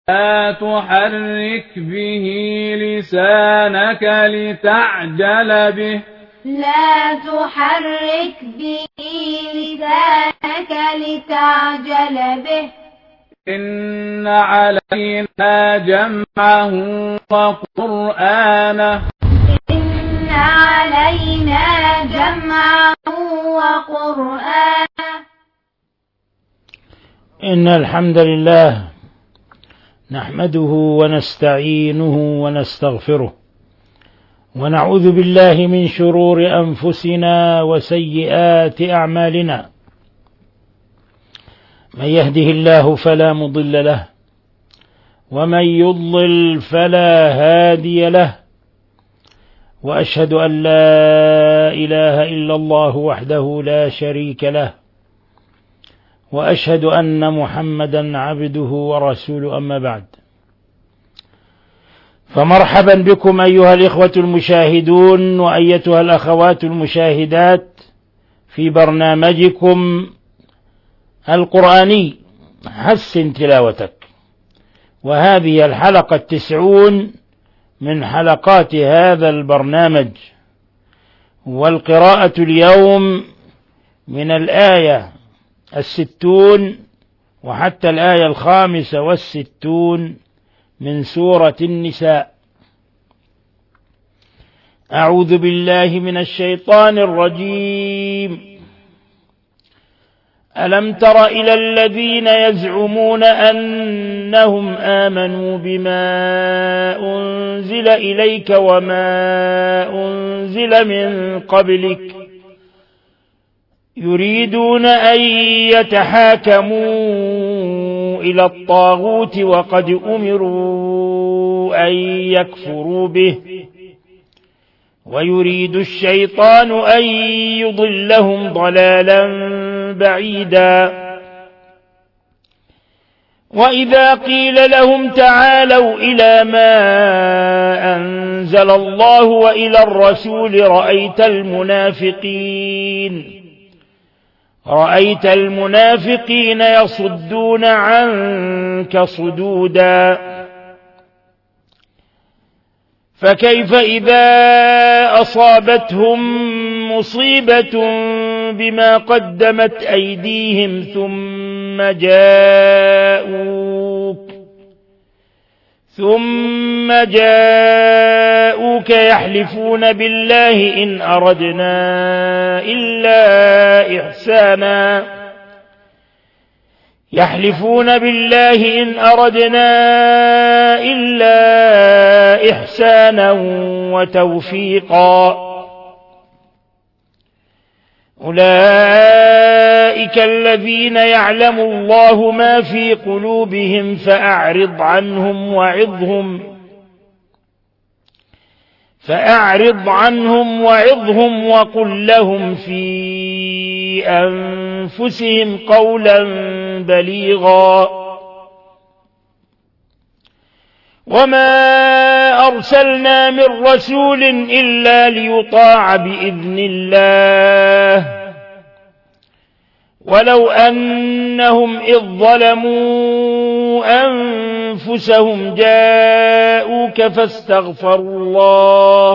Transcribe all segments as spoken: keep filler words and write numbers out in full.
لا تحرك به لسانك لتعجل به لا تحرك به لسانك لتعجل به إن علينا جمعه وقرآنه إن علينا جمعه وقرآنه إن الحمد لله نحمده ونستعينه ونستغفره ونعوذ بالله من شرور أنفسنا وسيئات أعمالنا. من يهده الله فلا مضل له ومن يضلل فلا هادي له، وأشهد أن لا إله إلا الله وحده لا شريك له، وأشهد أن محمدا عبده ورسوله. أما بعد، فمرحبا بكم أيها الإخوة المشاهدون وأيتها الأخوات المشاهدات في برنامجكم القرآني حسن تلاوتك، وهذه الحلقة التسعون من حلقات هذا البرنامج، والقراءة اليوم من الآية الستون وحتى الآية الخامسة والستون من سورة النساء. أعوذ بالله من الشيطان الرجيم. ألم تر إلى الذين يزعمون أنهم آمنوا بما أنزل إليك وما أنزل من قبلك يريدون أن يتحاكموا إلى الطاغوت وقد أمروا أن يكفروا به ويريد الشيطان أن يضلهم ضلالا بعيدا. وإذا قيل لهم تعالوا إلى ما أنزل الله وإلى الرسول رأيت المنافقين رأيت المنافقين يصدون عنك صدودا. فكيف إذا أصابتهم مصيبة بما قدمت أيديهم ثم جاءوك ثم جاءوك يحلفون بالله إن أردنا إلا إحسانا يحلفون بالله إن أردنا إلا إحسانا وتوفيقا. أولئك الذين يعلم الله ما في قلوبهم فأعرض عنهم وعظهم فأعرض عنهم وعظهم وقل لهم في أنفسهم قولا بليغا. وما أرسلنا من رسول إلا ليطاع بإذن الله ولو أنهم إذ ظلموا أنفسهم جاءوك فاستغفروا الله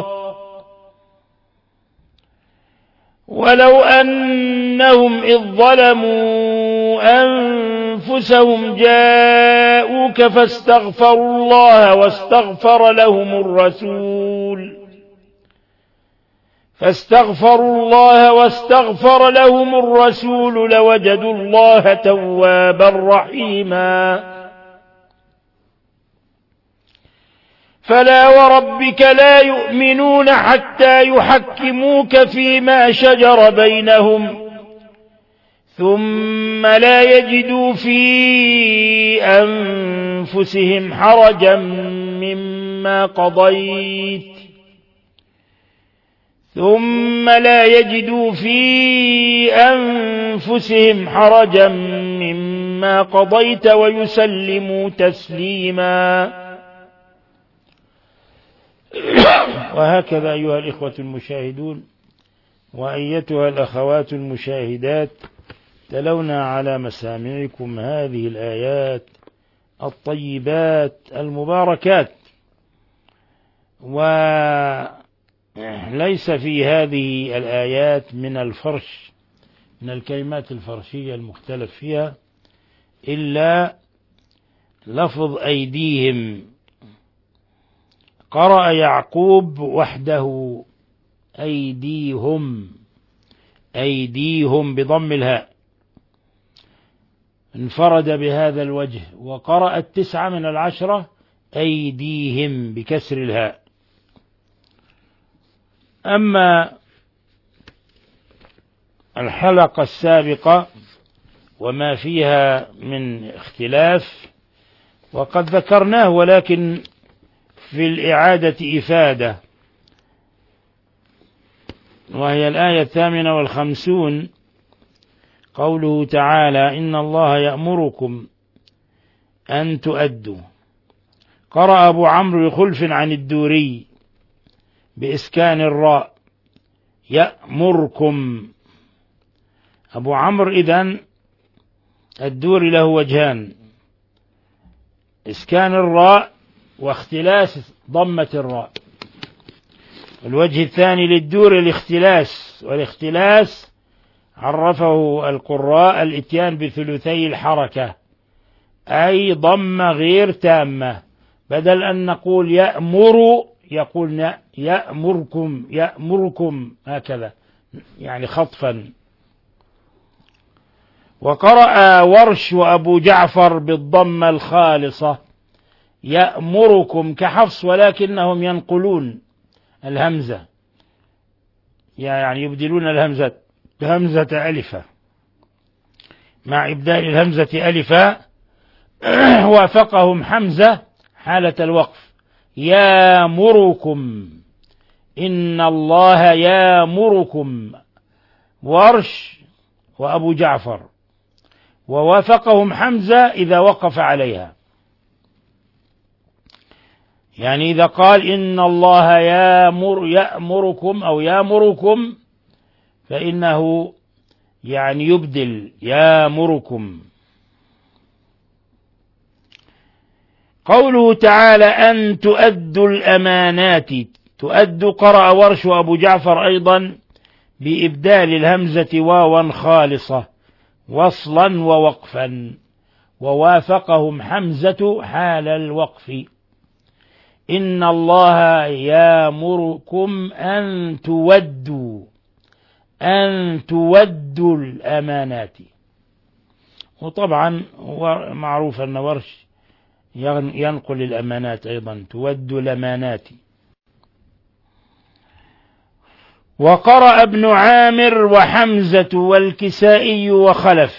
ولو أنهم إذ ظلموا أنفسهم جاءوك فاستغفروا الله واستغفر لهم الرسول فاستغفروا الله واستغفر لهم الرسول لوجدوا الله توابا رحيما. فلا وربك لا يؤمنون حتى يحكموك فيما شجر بينهم ثم لا يجدوا في أنفسهم حرجا مما قضيت ثم لا يجدوا في أنفسهم حرجا مما قضيت ويسلموا تسليما. وهكذا أيها الإخوة المشاهدون وأيتها الأخوات المشاهدات، تلونا على مسامعكم هذه الآيات الطيبات المباركات. وليس في هذه الآيات من الفرش، من الكلمات الفرشية المختلف فيها، إلا لفظ أيديهم. قرأ يعقوب وحده أيديهم، أيديهم بضم الهاء، انفرد بهذا الوجه. وقرأ التسعة من العشرة أيديهم بكسر الهاء. أما الحلقة السابقة وما فيها من اختلاف وقد ذكرناه، ولكن في الإعادة إفادة، وهي الآية الثامنة والخمسون، قوله تعالى: إن الله يأمركم أن تؤدوا. قرأ أبو عمرو بخلف عن الدوري بإسكان الراء يأمركم. أبو عمرو إذن الدوري له وجهان: إسكان الراء واختلاس ضمة الراء. الوجه الثاني للدوري الاختلاس، والاختلاس عرفه القراء الاتيان بثلثي الحركة، أي ضمة غير تامة، بدل أن نقول يأمر يقول يأمركم يأمركم هكذا، يعني خطفا. وقرأ ورش وأبو جعفر بالضمة الخالصة يأمركم كحفص، ولكنهم ينقلون الهمزة، يعني يبدلون الهمزة بهمزة ألفة، مع إبدال الهمزة ألفة وافقهم حمزة حالة الوقف يامركم، إن الله يامركم، ورش وأبو جعفر، ووافقهم حمزة إذا وقف عليها. يعني إذا قال إن الله يامر يأمركم أو يامركم، فإنه يعني يبدل يامركم. قوله تعالى أن تؤدوا الأمانات، تؤدوا قرأ ورش وأبو جعفر أيضا بإبدال الهمزة واوا خالصة وصلا ووقفا، ووافقهم حمزة حال الوقف. إن الله يامركم أن تودوا، أن تودوا الأمانات. وطبعا هو معروف أن ورش ينقل الأمانات أيضا، تودوا الأمانات. وقرأ ابن عامر وحمزة والكسائي وخلف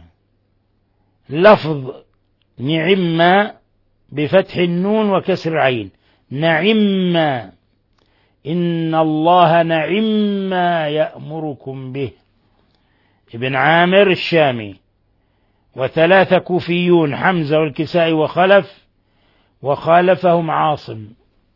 لفظ نعم بفتح النون وكسر العين، نعم، إن الله نعم ما يأمركم به. ابن عامر الشامي، وثلاثة كوفيون حمزة والكسائي وخلف، وخالفهم عاصم.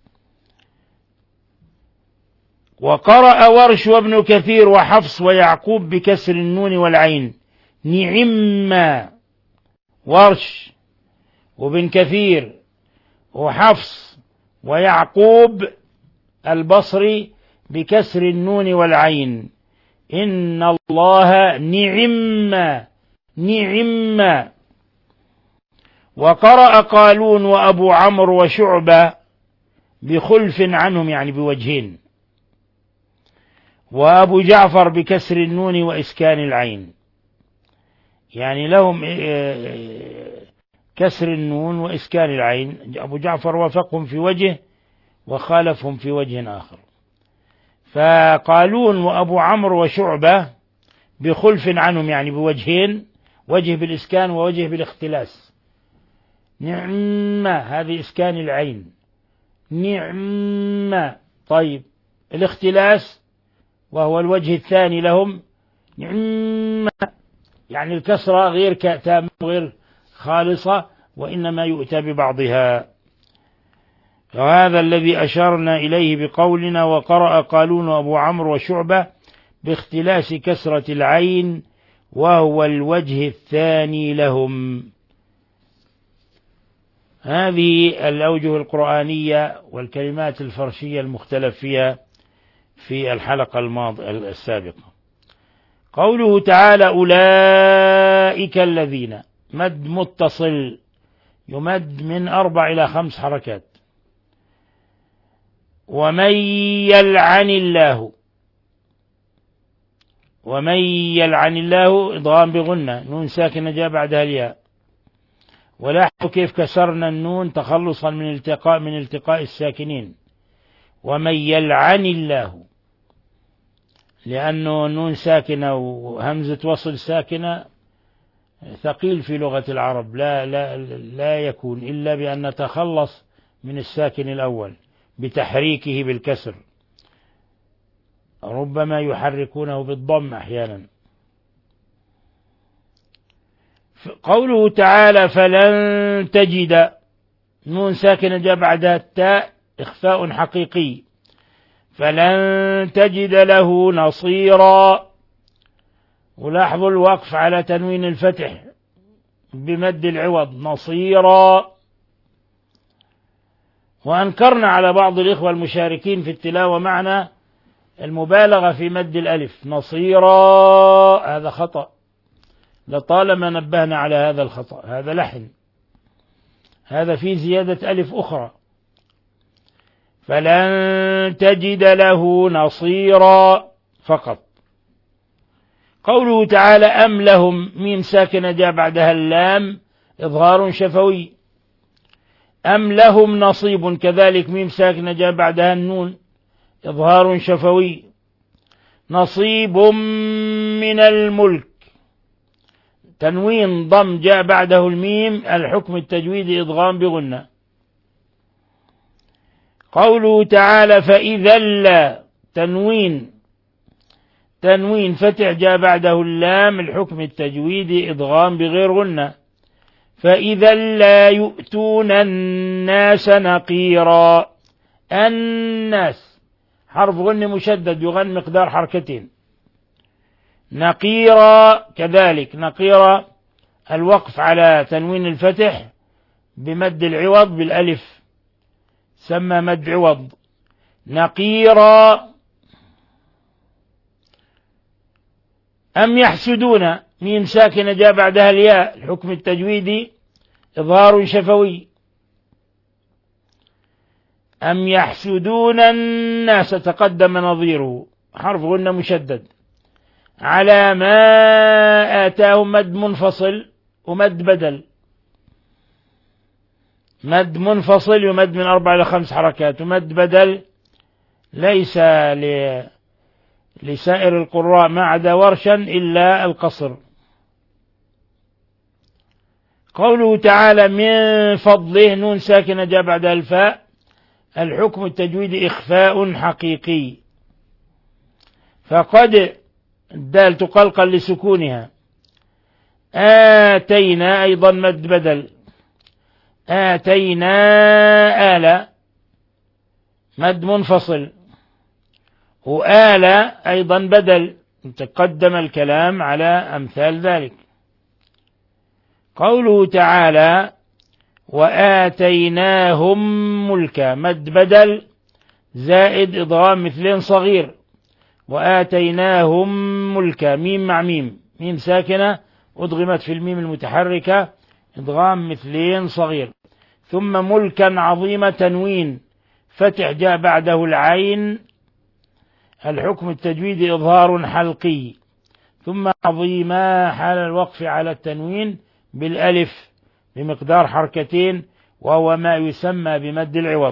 وقرأ ورش وابن كثير وحفص ويعقوب بكسر النون والعين نعم، ورش وابن كثير وحفص ويعقوب البصري بكسر النون والعين إن الله نعم نعم. وقرأ قالون وأبو عمرو وشعبة بخلف عنهم، يعني بوجهين، وأبو جعفر بكسر النون وإسكان العين، يعني لهم كسر النون وإسكان العين. أبو جعفر وافقهم في وجه وخالفهم في وجه آخر. فقالون وأبو عمرو وشعبة بخلف عنهم، يعني بوجهين، وجه بالإسكان ووجه بالاختلاس. نعم هذه إسكان العين، نعم. طيب الاختلاس وهو الوجه الثاني لهم نعم، يعني الكسرة غير تامة غير خالصة، وإنما يؤتى ببعضها. وهذا الذي أشرنا إليه بقولنا وقرأ قالون وأبو عمرو وشعبة باختلاس كسرة العين، وهو الوجه الثاني لهم. هذه الأوجه القرآنية والكلمات الفرشية المختلف فيها في الحلقة الماضية السابقة. قوله تعالى أولئك الذين، مد متصل يمد من أربع إلى خمس حركات. ومن يلعن الله، ومن يلعن الله إضغام بغنة، نون ساكنة جاء بعدها الياء. ولاحظوا كيف كسرنا النون تخلصا من التقاء من التقاء الساكنين. ومن يلعن الله، لأنه نون ساكنة وهمزة وصل ساكنة ثقيل في لغة العرب، لا لا لا يكون إلا بأن نتخلص من الساكن الأول بتحريكه بالكسر، ربما يحركونه بالضم أحيانا. قوله تعالى فلن تجد، نون ساكنة جاء بعدها التاء إخفاء حقيقي، فلن تجد له نصيرا. ولاحظوا الوقف على تنوين الفتح بمد العوض نصيرا. وأنكرنا على بعض الإخوة المشاركين في التلاوة معنا المبالغة في مد الألف نصيرا، هذا خطأ، لطالما نبهنا على هذا الخطأ، هذا لحن، هذا في زيادة ألف أخرى. فلن تجد له نصيرا فقط. قوله تعالى أم لهم، ميم ساكنة جاء بعدها اللام إظهار شفوي. أم لهم نصيب، كذلك ميم ساكنة جاء بعدها النون إظهار شفوي. نصيب من الملك، تنوين ضم جاء بعده الميم، الحكم التجويدي إضغام بغنة. قوله تعالى فإذا لا، تنوين تنوين فتح جاء بعده اللام، الحكم التجويدي إضغام بغير غنة. فإذا لا يؤتون الناس نقيرا، الناس حرف غن مشدد يغن مقدار حركتين. نقيرا كذلك، نقيرا الوقف على تنوين الفتح بمد العوض بالألف سمى مد عوض. نقيرا. أم يحسدون، ميم ساكنة جاء بعدها الياء، الحكم التجويدي إظهار شفوي. أم يحسدون الناس تقدم نظيره، حرف غنة مشدد. على ما آتاهم، مد منفصل ومد بدل، مد منفصل يمد من أربع إلى خمس حركات، ومد بدل ليس ل... لسائر القراء ما عدا ورشا إلا القصر. قوله تعالى من فضله، نون ساكنة جاء بعد الفاء، الحكم التجويدي إخفاء حقيقي. فقد الدال تقلقل لسكونها. آتينا أيضا مد بدل. آتينا آل مد منفصل، وآل أيضا بدل، تقدم الكلام على أمثال ذلك. قوله تعالى وآتيناهم ملكا، مد بدل زائد إضغام مثلين صغير. وآتيناهم ملكا، ميم مع ميم، ميم ساكنة أضغمت في الميم المتحركة إضغام مثلين صغير. ثم ملكا عظيمة، تنوين فتح جاء بعده العين، الحكم التجويدي إظهار حلقي. ثم عظيما حال الوقف على التنوين بالألف بمقدار حركتين، وهو ما يسمى بمد العوض.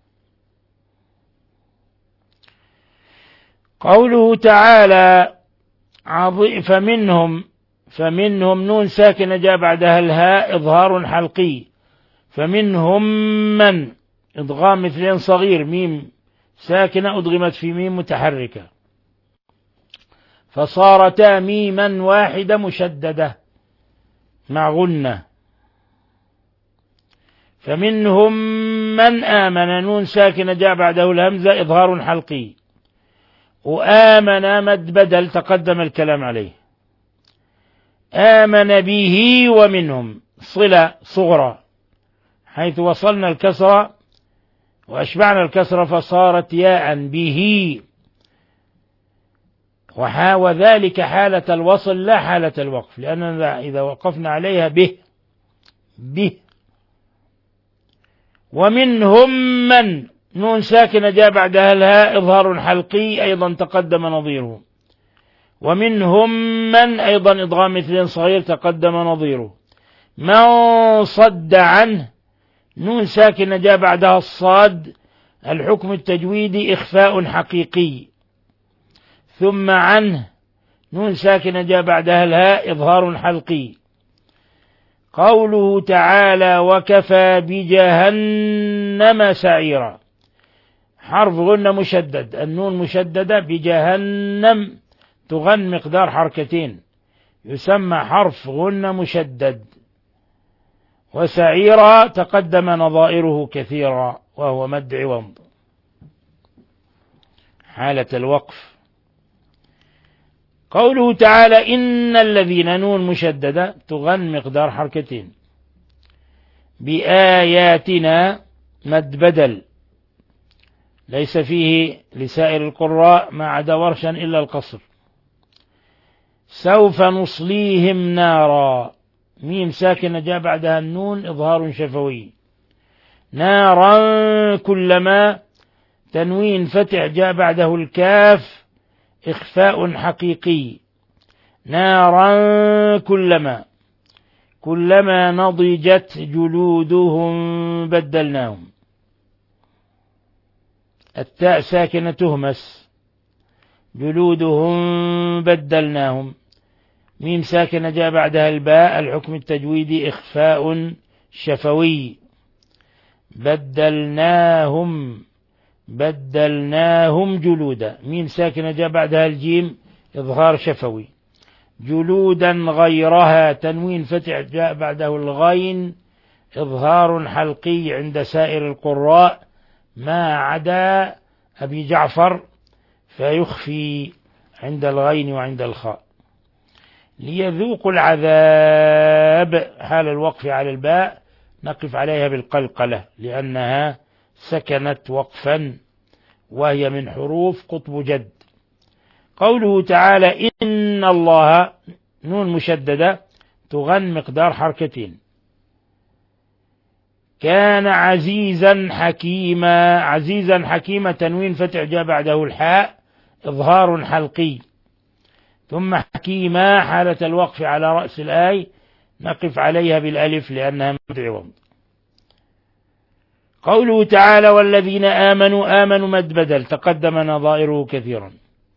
قوله تعالى فمنهم، فمنهم نون ساكنة جاء بعدها الهاء إظهار حلقي. فمنهم من إضغام مثلين صغير، ميم ساكنة أضغمت في ميم متحركة، فصارتا ميما واحدة مشددة مع غنة. فمنهم من آمن، نون ساكنة جاء بعده الهمزة إظهار حلقي. وآمن مد بدل تقدم الكلام عليه. آمن به، ومنهم صلة صغرى حيث وصلنا الكسرة وأشبعنا الكسرة فصارت ياء به، وذلك حالة الوصل لا حالة الوقف، لأننا إذا وقفنا عليها به به. ومنهم من نون ساكنة جاء بعدها الهاء إظهار حلقي أيضا تقدم نظيره. ومنهم من أيضا إضغام مثلين صغير تقدم نظيره. من صد عنه نون ساكنة جاء بعدها الصاد الحكم التجويدي إخفاء حقيقي. ثم عنه نون ساكنة جاء بعدها الهاء إظهار حلقي. قوله تعالى وكفى بجهنم سعيرا، حرف غنة مشدد، النون مشددة، بجهنم تغن مقدار حركتين يسمى حرف غنة مشدد. وسعيرا تقدم نظائره كثيرا وهو مد عوض حالة الوقف. قوله تعالى إن الذين نون مشددة تغن مقدار حركتين. بآياتنا مد بدل ليس فيه لسائر القراء ما عدا ورشا إلا القصر. سوف نصليهم نارا ميم ساكنة جاء بعدها النون إظهار شفوي. نارا كلما تنوين فتح جاء بعده الكاف إخفاء حقيقي. نارا كلما كلما نضجت جلودهم بدلناهم. التاء ساكنة تهمس جلودهم بدلناهم. ميم ساكنة جاء بعدها الباء الحكم التجويدي إخفاء شفوي. بدلناهم بدلناهم جلودا ميم ساكنة جاء بعدها الجيم إظهار شفوي. جلودا غيرها تنوين فتح جاء بعده الغين إظهار حلقي عند سائر القراء ما عدا أبي جعفر فيخفي عند الغين وعند الخاء. ليذوقوا العذاب حال الوقف على الباء نقف عليها بالقلقلة لأنها سكنت وقفا وهي من حروف قطب جد. قوله تعالى إن الله نون مشددة تغن مقدار حركتين. كان عزيزا حكيما عزيزا حكيما تنوين فتح جاء بعده الحاء إظهار حلقي. ثم حكيما حالة الوقف على رأس الآية نقف عليها بالألف لأنها مد عوض. قوله تعالى والذين آمنوا آمنوا مد بدل تقدم نظائره كثيرا.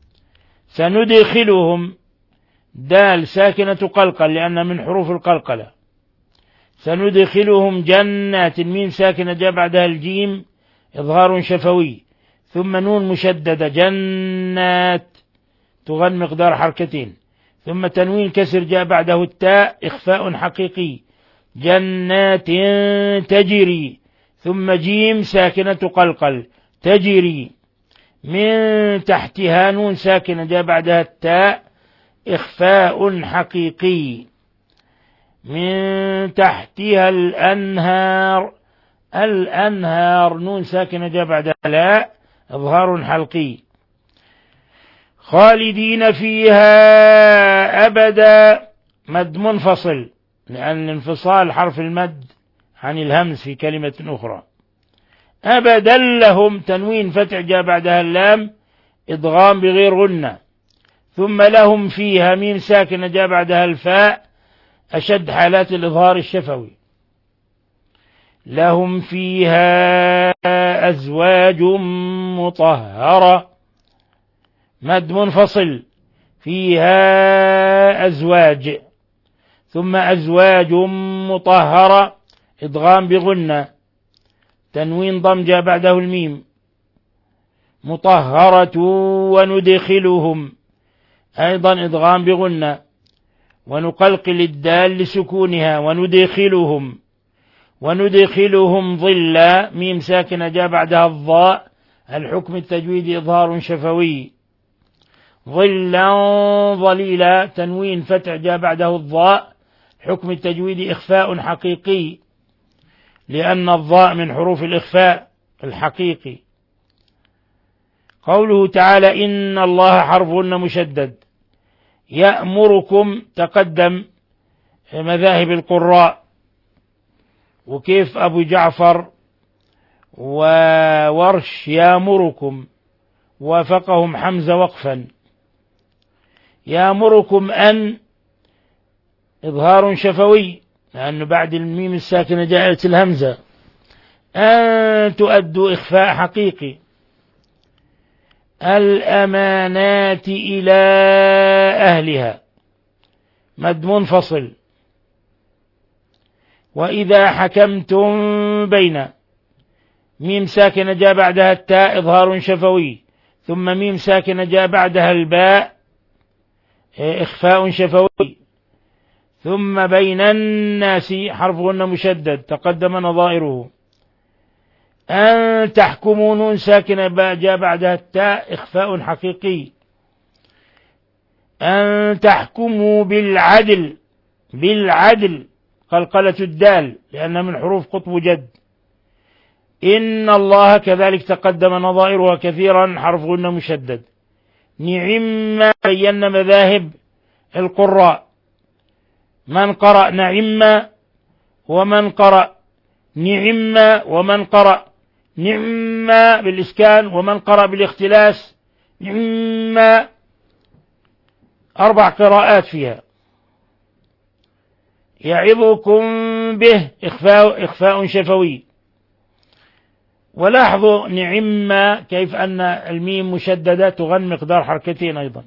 سندخلهم دال ساكنة قلقل لأن من حروف القلقلة. سندخلهم جنات ميم ساكنة جاء بعدها الجيم إظهار شفوي. ثم نون مشددة جنات تغن مقدار حركتين. ثم تنوين كسر جاء بعده التاء إخفاء حقيقي. جنات تجري. ثم جيم ساكنة قلقل تجري. من تحتها نون ساكنة جاء بعدها التاء إخفاء حقيقي. من تحتها الأنهار الأنهار نون ساكنة جاء بعدها لا إظهار حلقي. خالدين فيها أبدا مد منفصل لأن انفصال حرف المد عن الهمز في كلمة أخرى. أبدا لهم تنوين فتح جاء بعدها اللام إدغام بغير غنة. ثم لهم فيها ميم ساكنة جاء بعدها الفاء أشد حالات الإظهار الشفوي. لهم فيها أزواج مطهرة مد منفصل فيها أزواج. ثم أزواج مطهرة إدغام بغنة تنوين ضم جاء بعده الميم. مطهرة وندخلهم أيضا إدغام بغنة ونقلقل الدال لسكونها وندخلهم. وندخلهم ظلا ميم ساكنة جاء بعدها الضاء الحكم التجويدي إظهار شفوي. ظلا ظليلا تنوين فتح جاء بعده الضاء حكم التجويد إخفاء حقيقي. لأن الضاء من حروف الإخفاء الحقيقي. قوله تعالى إن الله حرفهن مشدد، يأمركم تقدم مذاهب القراء، وكيف أبو جعفر وورش يأمركم وافقهم حمزة وقفا. يأمركم أن إظهار شفوي لأنه بعد الميم الساكنة جاءت الهمزة، أن تؤدوا إخفاء حقيقي. الأمانات إلى أهلها مد منفصل. وإذا حكمتم بين ميم ساكنة جاء بعدها التاء إظهار شفوي، ثم ميم ساكنة جاء بعدها الباء إخفاء شفوي، ثم بين الناس حرف غنة مشدد تقدم نظائره. أن تحكموا نون ساكنة جاء بعدها التاء إخفاء حقيقي. أن تحكموا بالعدل، بالعدل قلقلة الدال لأنها من حروف قطب جد. إن الله كذلك تقدم نظائرها كثيرا حرف غنة مشدد. نعم بينا مذاهب القراء، من قرأ نعم ومن قرأ نعم ومن قرأ نعم بالإسكان ومن قرأ بالاختلاس نعم، أربع قراءات فيها. يعظكم به إخفاء, إخفاء شفوي. ولاحظوا نعم كيف أن الميم مشددة تغن مقدار حركتين أيضا.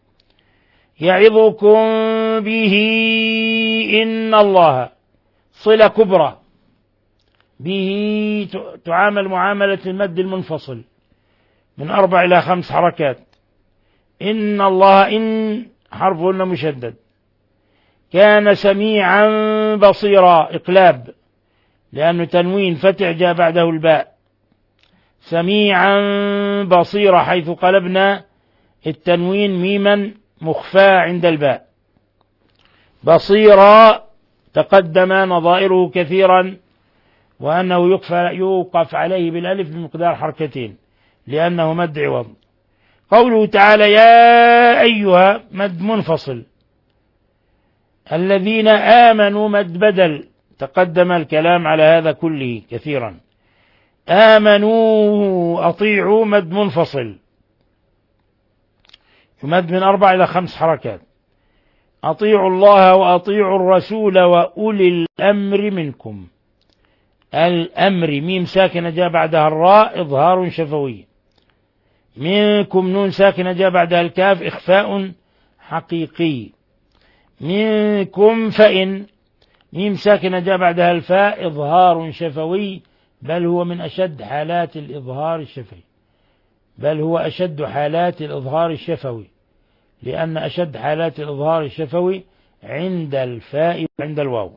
يعظكم به إن الله صلة كبرى، به تعامل معاملة المد المنفصل من أربع إلى خمس حركات. إن الله إن حرف غنة مشدد. كان سميعا بصيرا إقلاب لأنه تنوين فتح جاء بعده الباء. سميعا بصيرا حيث قلبنا التنوين ميما مخفى عند الباء. بصيرا تقدم نظائره كثيرا، وأنه يوقف عليه بالألف بمقدار حركتين لأنه مد عوض. قوله تعالى يا أيها مد منفصل. الذين آمنوا مد بدل تقدم الكلام على هذا كله كثيرا. آمنوا أطيعوا مد منفصل يمد من أربع إلى خمس حركات. أطيعوا الله وأطيعوا الرسول وأولي الأمر منكم. الأمر ميم ساكنة جاء بعدها الراء إظهار شفوي. منكم نون ساكنة جاء بعدها الكاف إخفاء حقيقي. منكم فإن ميم ساكنة جاء بعدها الفاء إظهار شفوي، بل هو من أشد حالات الإظهار الشفوي، بل هو أشد حالات الإظهار الشفوي، لأن أشد حالات الإظهار الشفوي عند الفاء وعند الواو.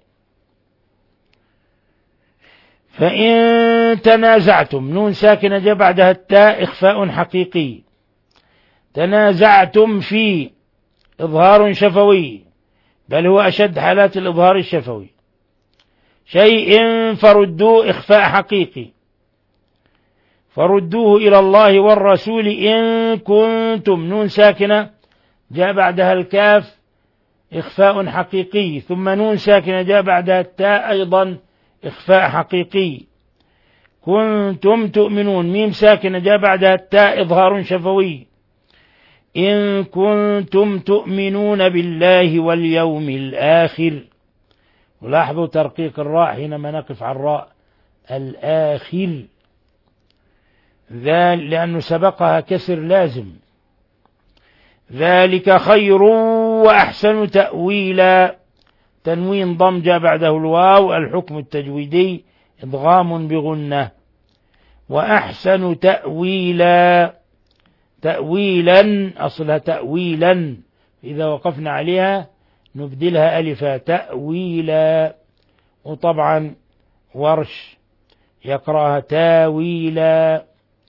فإن تنازعتم نون ساكنة جاء بعدها التاء إخفاء حقيقي. تنازعتم في إظهار شفوي، بل هو أشد حالات الإظهار الشفوي. شيء فردوه إخفاء حقيقي. فردوه إلى الله والرسول إن كنتم نون ساكنة جاء بعدها الكاف إخفاء حقيقي، ثم نون ساكنة جاء بعدها التاء أيضا إخفاء حقيقي. كنتم تؤمنون ميم ساكنة جاء بعدها التاء إظهار شفوي. إن كنتم تؤمنون بالله واليوم الآخر. ولاحظوا ترقيق الراء حينما نقف على الراء الآخر، ذلك لأنه سبقها كسر لازم. ذلك خير وأحسن تأويلا. تنوين ضم جاء بعده الواو الحكم التجويدي إضغام بغنة. وأحسن تأويلا. تأويلا أصلها تأويلا، إذا وقفنا عليها نبدلها ألفا تأويلا. وطبعا ورش يقرأها تاويلا.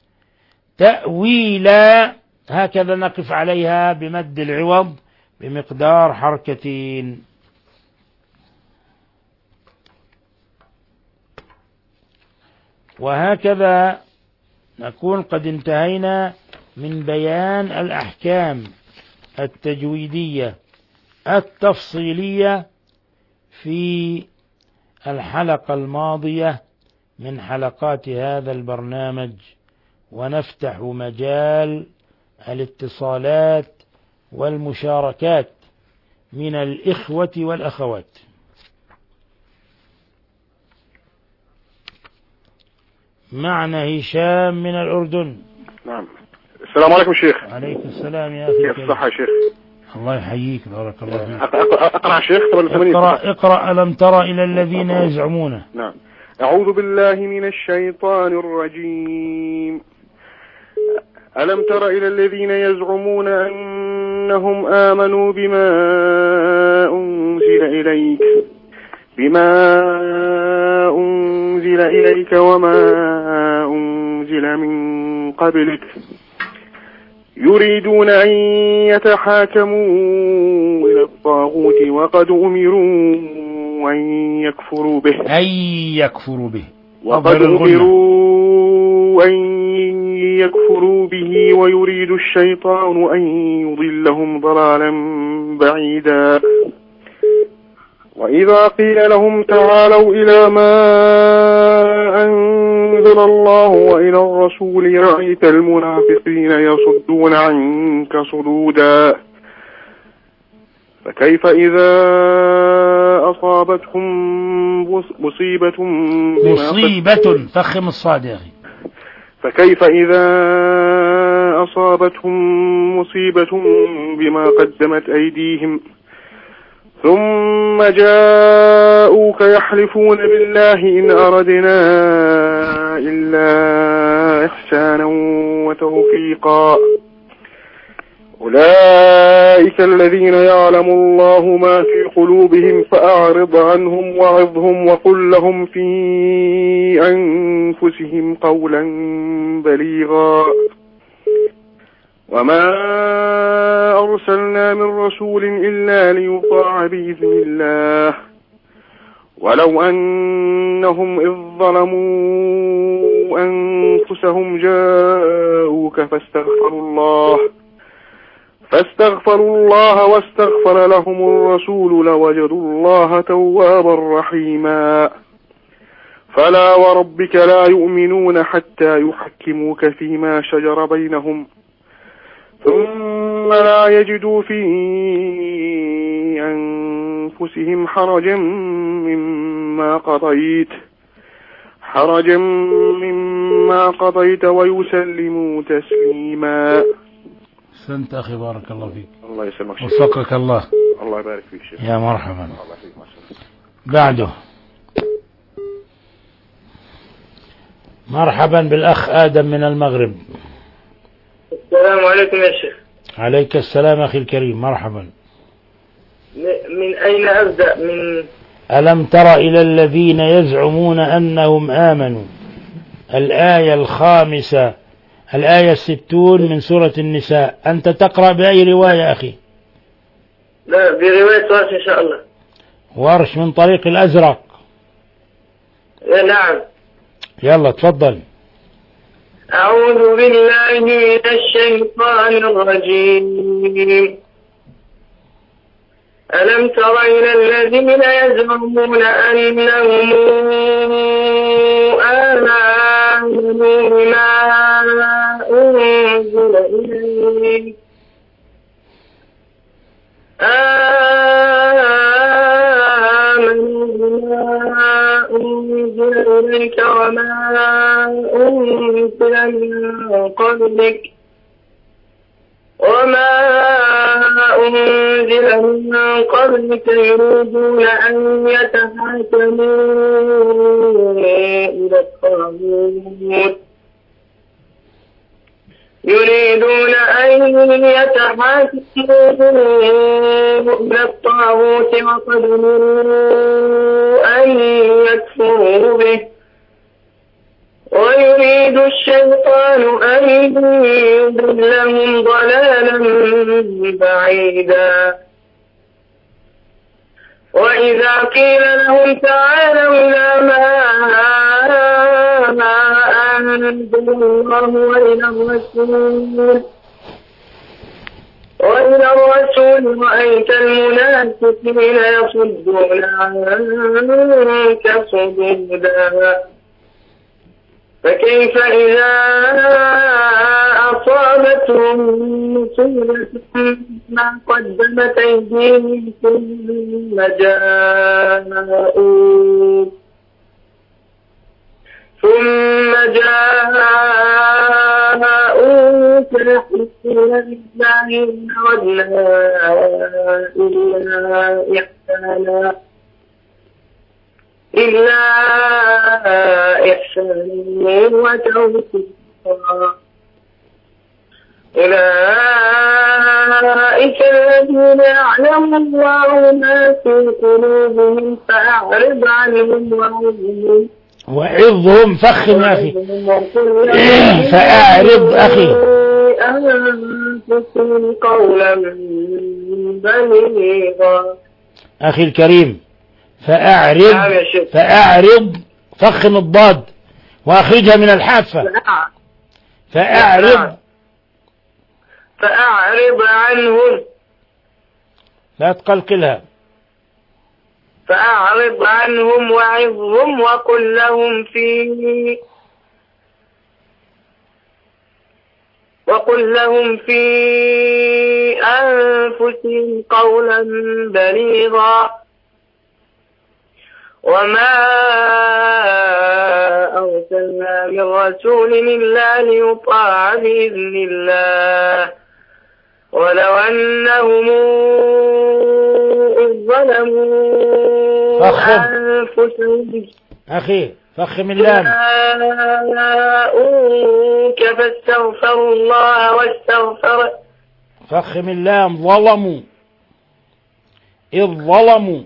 تأويلا هكذا نقف عليها بمد العوض بمقدار حركتين. وهكذا نكون قد انتهينا من بيان الأحكام التجويدية التفصيلية في الحلقة الماضية من حلقات هذا البرنامج، ونفتح مجال الاتصالات والمشاركات من الإخوة والأخوات. معنا هشام من الأردن. نعم. السلام عليكم شيخ. عليكم السلام يا أخي. كيف الصحة يا شيخ؟ الله يحييك، بارك الله فيك. أقرأ شيخ. اقرأ, اقرأ ألم تر إلى الذين يزعمون. نعم. أعوذ بالله من الشيطان الرجيم. ألم تر إلى الذين يزعمون أنهم آمنوا بما أنزل إليك بما أنزل إليك وما أنزل من قبلك يريدون أن يتحاكموا إلى الطاغوت وقد أمروا أن يكفروا به أي يكفروا به وقد أمروا أن يكفروا به ويريد الشيطان أن يضلهم ضلالا بعيدا. وإذا قيل لهم تعالوا إلى ما أنزل الله وإلى الرسول رأيت المنافقين يصدون عنك صدودا. فكيف إذا أصابتهم مصيبة مصيبة فخم الصاد يا أخي فكيف إذا أصابتهم مصيبة بما قدمت أيديهم ثم جاءوك يحلفون بالله إن أردنا إلا إحسانا وتوفيقا. أولئك الذين يعلم الله ما في قلوبهم فأعرض عنهم وعظهم وقل لهم في أنفسهم قولا بليغا. وما أرسلنا من رسول إلا ليطاع بإذن الله ولو أنهم إذ ظلموا أنفسهم جاءوك فاستغفروا الله فاستغفروا الله واستغفر لهم الرسول لوجدوا الله توابا رحيما. فلا وربك لا يؤمنون حتى يحكموك فيما شجر بينهم ثم لا يجدوا في أنفسهم حرجا مما قضيت حرجا مما قضيت ويسلموا تسليما. سنت أخي بارك الله فيك. الله يسلمك. وفقك الله. الله يبارك فيك شيخ. يا مرحبا. بعده مرحبا بالأخ آدم من المغرب. السلام عليكم يا شيخ. عليك السلام أخي الكريم، مرحبا. من أين أبدأ؟ من ألم تر إلى الذين يزعمون أنهم آمنوا، الآية الخامسة، الآية الستون من سورة النساء. أنت تقرأ بأي رواية أخي؟ لا، برواية ورش إن شاء الله. ورش من طريق الأزرق. نعم. يلا تفضل. أعوذ بالله من الشيطان الرجيم. ألم تر إلى الذين يزعمون أنهم آمنوا بما أنزل إليك آمنوا بما أنزل إليك وما أنزل من قبلك وما أنزل من قبلك يريدون أن يتحاكموا إلى الطاغوت يريدون أن يتحاكموا إلى الطاغوت وقد أمروا أن يكفروا به ويريد الشيطان أن يضلهم ضلالا بعيدا. وإذا قيل لهم تعالوا إلى ما أنزل الله وإلى الرسول وإلى الرسول رأيت المنافقين يصدون عنك صدودا فكيف إذا أصابتهم مصيبة ما قدمت أيديهم ثم جاءوك ثم جاءوك يحلفون بالله إن أردنا إلا إحسانا إلا إحسانا وتوفيقا أولئك الذين يعلم الله ما في قلوبهم فأعرض عنهم وعظهم وعظهم فخم يا أخي فأعرض أخي أنفسهم قولا بليغا. أخي الكريم فأعرض فأعرض فخم الضاد وأخرجها من الحافة فأعرض فأعرض عنهم لا تقلقلها فأعرض عنهم وعظهم وقل لهم في وقل لهم في أنفسهم قولا بليغا. وما أرسلنا من رسول إلا ليطاع بإذن الله ولو أنهم إذ ظلموا أنفسهم أخي فخم اللام جاءوك فاستغفروا الله واستغفر فخم اللام ظلموا إذ ظلموا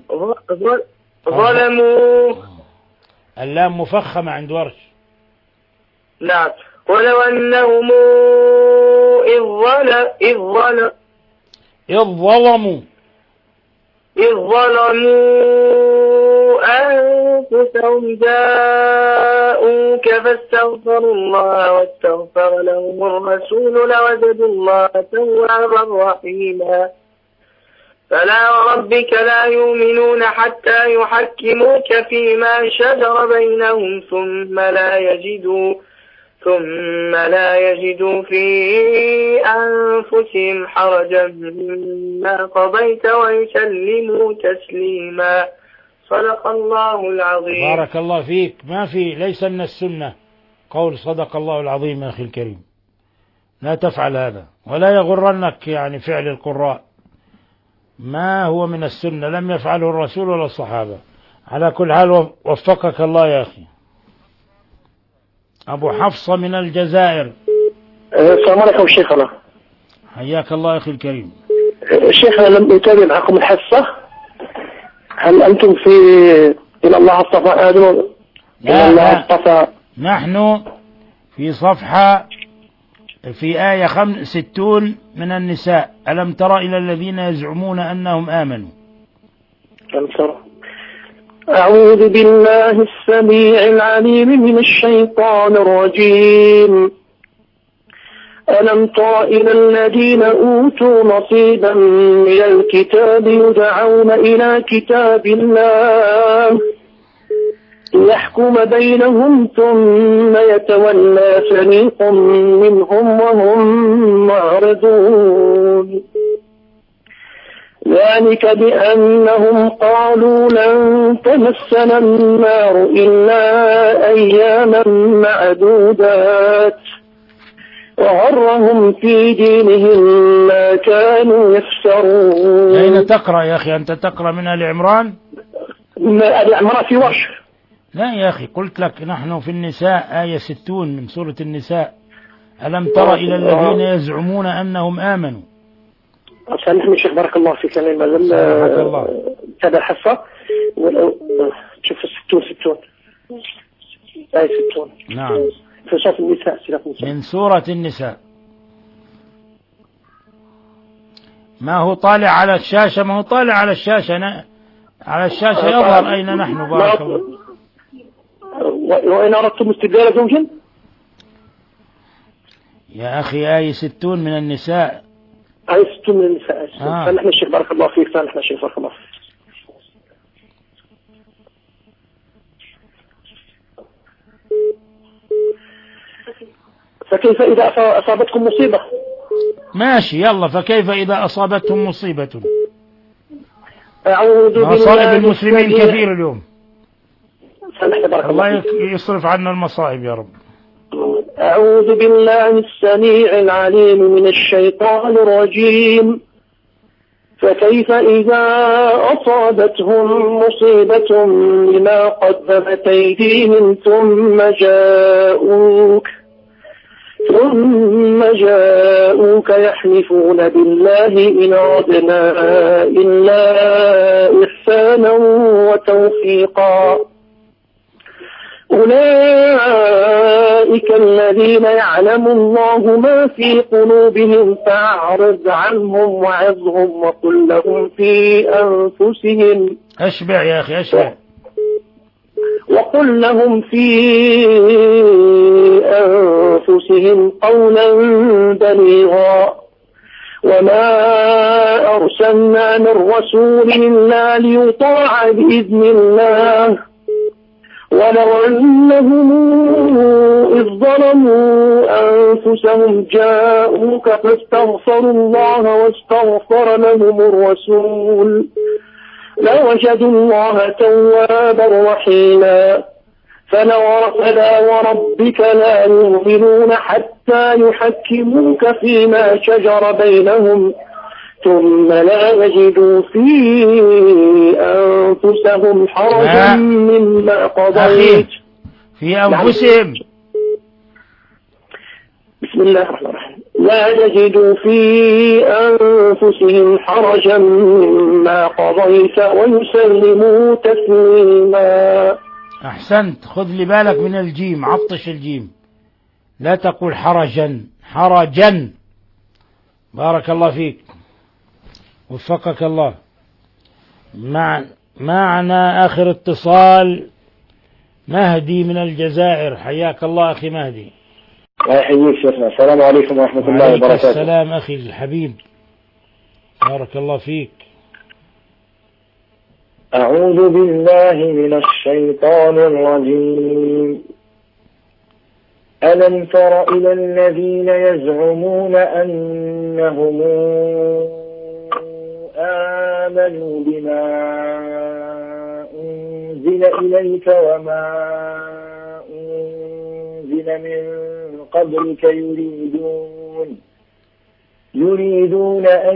ظلموا اللام مفخمة عند ورش. نعم. ولو أنهم إذ ظلموا إذ ظلموا إذ ظلموا إذ ظلموا أنفسهم جاءوك فاستغفروا الله واستغفر لهم الرسول لوجدوا الله توابا رحيما. فلا وربك لا يؤمنون حتى يحكموك فيما شجر بينهم ثم لا يجدوا ثم لا يجدوا في أنفسهم حرجا مما قضيت ويسلموا تسليما. صدق الله العظيم. بارك الله فيك. ما في ليس من السنة قول صدق الله العظيم. أخي الكريم لا تفعل هذا ولا يغرنك يعني فعل القراء، ما هو من السنة، لم يفعله الرسول ولا الصحابة. على كل حال وفقك الله يا أخي. أبو حفصة من الجزائر. السلام عليكم شيخنا. حياك الله أخي الكريم. شيخنا لم أتابع معكم الحصة، هل أنتم في إن الله اصطفى آدم إن الله اصطفى؟ نحن في صفحة في آية خمس ستون من النساء. ألم تر إلى الذين يزعمون أنهم آمنوا. ألم تر. أعوذ بالله السميع العليم من الشيطان الرجيم. ألم تر إلى الذين أوتوا نصيبا من الكتاب يدعون إلى كتاب الله ليحكم بينهم ثم يتولى فريق منهم وهم معرضون. ذلك بأنهم قالوا لن تمسنا النار إلا أياما معدودات وغرهم في دينهم ما كانوا يفترون. أين تقرأ يا أخي؟ أنت تقرأ من آل عمران؟ آل عمران في ورش. لا يا أخي قلت لك نحن في النساء آية ستون من سورة النساء. ألم تر إلى الذين يزعمون أنهم آمنوا. سامحني شيخ بارك الله فيك، أنا ما لم تابع حصة شوف ستون ستون آية ستون. نعم في سورة النساء. من سورة النساء. ما هو طالع على الشاشة؟ ما هو طالع على الشاشة نا... على الشاشة يظهر أين نحن. بارك الله. وإن أردتم استبدال زوج يا أخي آية ستون من النساء. آية ستون من النساء. آه. سامحنا الشيخ بارك الله فيك. سامحنا الشيخ بارك الله فيك. فكيف إذا أصابتكم مصيبة؟ ماشي يلا. فكيف إذا أصابتهم مصيبة؟ أعوذ بالله. مصائب المسلمين كثير اليوم. سامحنا بارك الله الله فيك. يصرف عنا المصائب يا رب. أعوذ بالله السميع العليم من الشيطان الرجيم. فكيف إذا أصابتهم مصيبة بما قدمت أيديهم ثم جاءوك ثم جاءوك يحلفون بالله إن أردنا إلا إحسانا وتوفيقا أولئك الذين يعلم الله ما في قلوبهم فأعرض عنهم وعظهم وقل لهم في أنفسهم أشبع يا أخي أشبع. وقل لهم في أنفسهم قولا بليغا وما أرسلنا من رسول إلا ليطاع بإذن الله ولو أنهم إذ ظلموا أنفسهم جاءوك فاستغفروا الله واستغفر لهم الرسول لوجدوا الله توابا رحيما فلا وربك لا يؤمنون حتى يحكموك فيما شجر بينهم ثم لا يجدوا في أنفسهم حرجا مما قضيت. في أنفسهم. بسم الله الرحمن الرحيم. لا يجدوا في أنفسهم حرجا مما قضيت ويسلموا تسليما. أحسنت. خذ لي بالك من الجيم. عطش الجيم. لا تقول حرجا. حرجا. بارك الله فيك. وفقك الله. مع معنا آخر اتصال مهدي من الجزائر. حياك الله أخي مهدي. الله يحييك شيخنا. السلام عليكم ورحمة الله وبركاته. السلام أخي الحبيب. بارك الله فيك. أعوذ بالله من الشيطان الرجيم. ألم تر إلى الذين يزعمون أنهم آمنوا بما أنزل إليك وما أنزل من قبلك يريدون يريدون أن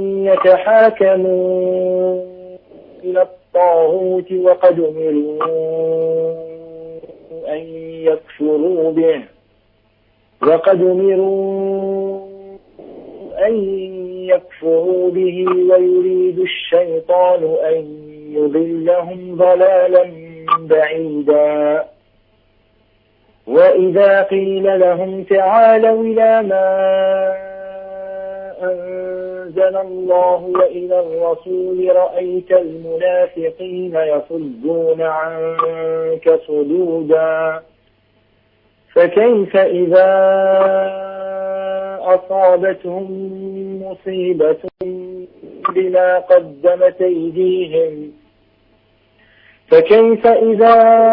يتحاكموا إلى الطاغوت وقد أمروا أن يكفروا به وقد أمروا أن يكفروا به ويريد الشيطان أن يضلهم ضلالا بعيدا وإذا قيل لهم تعالوا إلى ما أنزل الله وإلى الرسول رأيت المنافقين يصدون عنك صدودا فكيف إذا أصابتهم مصيبة بما قدمت أيديهم فكيف إذا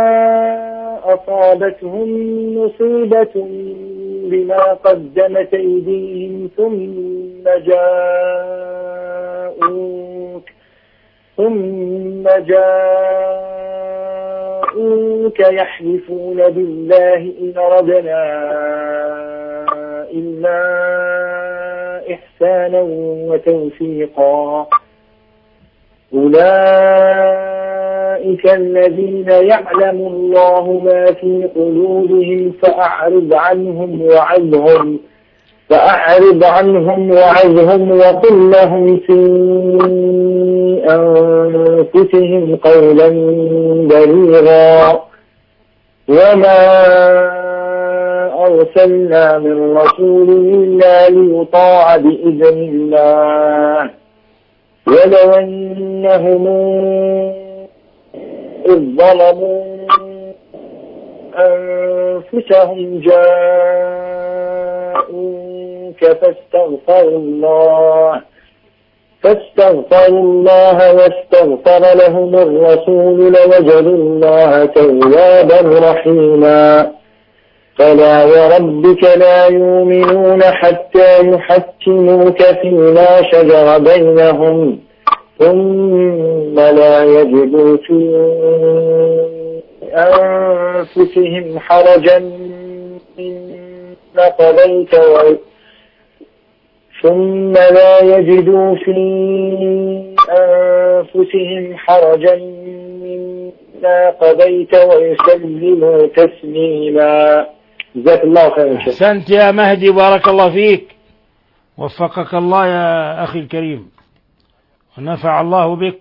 أصابتهم مصيبة بما قدمت أيديهم ثم جاءوك ثم جاءوك يحلفون بالله إن أردنا إلا إحسانا وتوفيقا أولئك الذين يعلم الله ما في قلوبهم فأعرض عنهم وعظهم فأعرض عنهم وعظهم وقل لهم في أنفسهم قولا بليغا وما أرسلنا من رسول إلا ليطاع بإذن الله ولو أنهم إذ ظلموا أنفسهم جاءوا ربك فاستغفروا الله فاستغفروا الله واستغفر لهم الرسول لوجدوا الله توابا رحيما فلا وربك لا يؤمنون حتى يحكموك فيما شجر بينهم ثم لا يجدوا في أنفسهم حرجا مما قضيت و... ثم لا يجدوا في أنفسهم حرجا مما قضيت ويسلموا تسليما. جزاك الله خيرا. أحسنت يا مهدي، بارك الله فيك، وفقك الله يا أخي الكريم ونفع الله بك.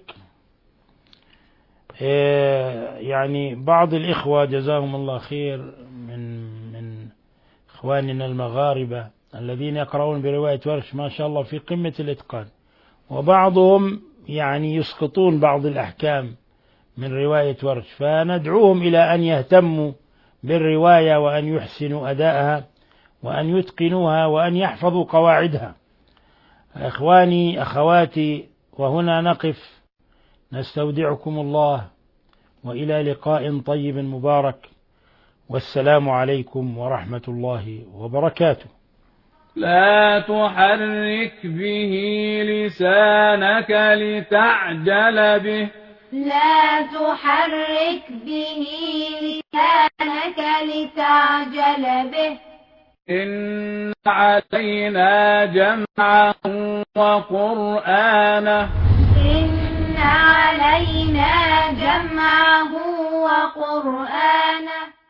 يعني بعض الإخوة جزاهم الله خير من من إخواننا المغاربة الذين يقرؤون برواية ورش ما شاء الله في قمة الإتقان، وبعضهم يعني يسقطون بعض الأحكام من رواية ورش، فندعوهم إلى أن يهتموا بالرواية وأن يحسنوا أداءها وأن يتقنوها وأن يحفظوا قواعدها. إخواني أخواتي، وهنا نقف، نستودعكم الله وإلى لقاء طيب مبارك، والسلام عليكم ورحمة الله وبركاته. لا تحرك به لسانك لتعجل به لا تحرك به لسانك لتعجل به إن علينا جمعه وقرآنه إن علينا جمعه وقرآنه